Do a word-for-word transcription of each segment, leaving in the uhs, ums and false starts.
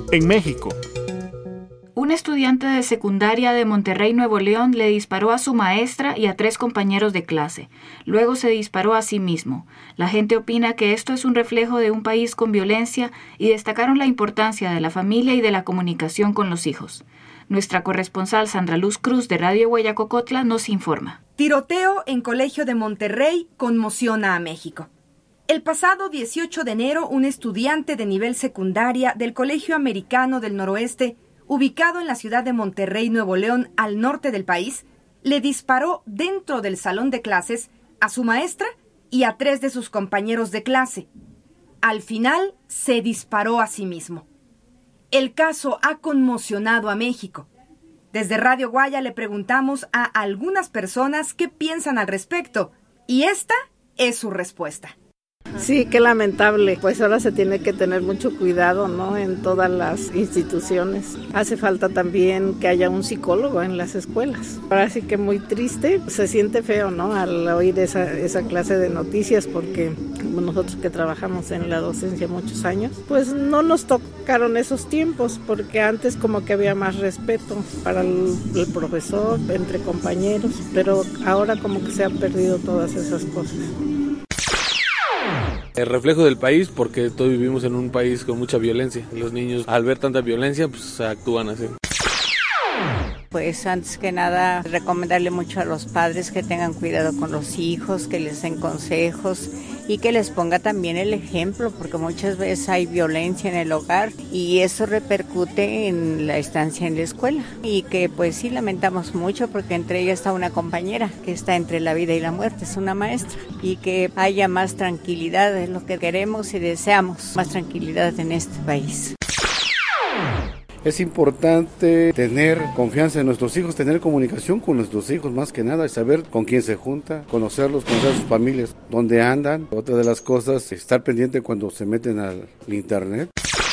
En México, un estudiante de secundaria de Monterrey, Nuevo León, le disparó a su maestra y a tres compañeros de clase. Luego se disparó a sí mismo. La gente opina que esto es un reflejo de un país con violencia y destacaron la importancia de la familia y de la comunicación con los hijos. Nuestra corresponsal Sandra Luz Cruz de Radio Guayacocotla nos informa. Tiroteo en Colegio de Monterrey conmociona a México. El pasado dieciocho de enero, un estudiante de nivel secundaria del Colegio Americano del Noroeste, ubicado en la ciudad de Monterrey, Nuevo León, al norte del país, le disparó dentro del salón de clases a su maestra y a tres de sus compañeros de clase. Al final, se disparó a sí mismo. El caso ha conmocionado a México. Desde Radio Guaya le preguntamos a algunas personas qué piensan al respecto, y esta es su respuesta. Sí, qué lamentable. Pues ahora se tiene que tener mucho cuidado, ¿no? En todas las instituciones. Hace falta también que haya un psicólogo en las escuelas. Ahora sí que muy triste. Se siente feo, ¿no? Al oír esa, esa clase de noticias, porque nosotros que trabajamos en la docencia muchos años, pues no nos tocaron esos tiempos, porque antes como que había más respeto para el, el profesor, entre compañeros, pero ahora como que se han perdido todas esas cosas. El reflejo del país, porque todos vivimos en un país con mucha violencia. Los niños, al ver tanta violencia, pues actúan así. Pues antes que nada, recomendarle mucho a los padres que tengan cuidado con los hijos, que les den consejos y que les ponga también el ejemplo, porque muchas veces hay violencia en el hogar y eso repercute en la estancia en la escuela. Y que pues sí lamentamos mucho, porque entre ellas está una compañera que está entre la vida y la muerte, es una maestra, y que haya más tranquilidad, es lo que queremos y deseamos, más tranquilidad en este país. Es importante tener confianza en nuestros hijos, tener comunicación con nuestros hijos más que nada, y saber con quién se junta, conocerlos, conocer a sus familias, dónde andan. Otra de las cosas, estar pendiente cuando se meten al internet.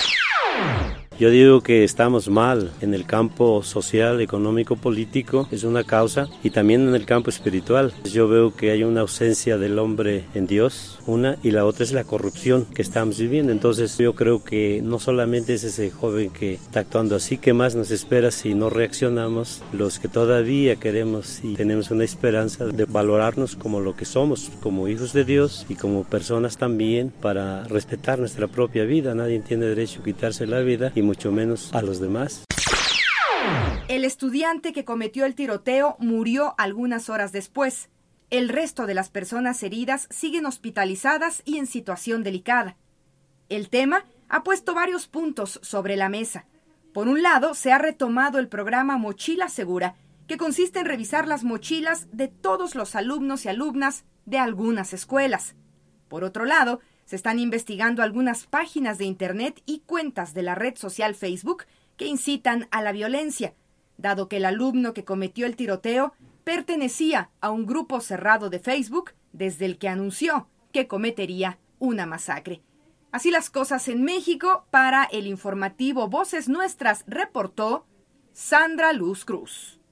Yo digo que estamos mal en el campo social, económico, político, es una causa, y también en el campo espiritual. Yo veo que hay una ausencia del hombre en Dios, una, y la otra es la corrupción que estamos viviendo. Entonces yo creo que no solamente es ese joven que está actuando así, ¿qué más nos espera si no reaccionamos? Los que todavía queremos y tenemos una esperanza de valorarnos como lo que somos, como hijos de Dios y como personas también, para respetar nuestra propia vida. Nadie tiene derecho a quitarse la vida, y mucho menos a los demás. El estudiante que cometió el tiroteo murió algunas horas después. El resto de las personas heridas siguen hospitalizadas y en situación delicada. El tema ha puesto varios puntos sobre la mesa. Por un lado, se ha retomado el programa Mochila Segura, que consiste en revisar las mochilas de todos los alumnos y alumnas de algunas escuelas. Por otro lado, se están investigando algunas páginas de Internet y cuentas de la red social Facebook que incitan a la violencia, dado que el alumno que cometió el tiroteo pertenecía a un grupo cerrado de Facebook desde el que anunció que cometería una masacre. Así las cosas en México. Para el informativo Voces Nuestras reportó Sandra Luz Cruz.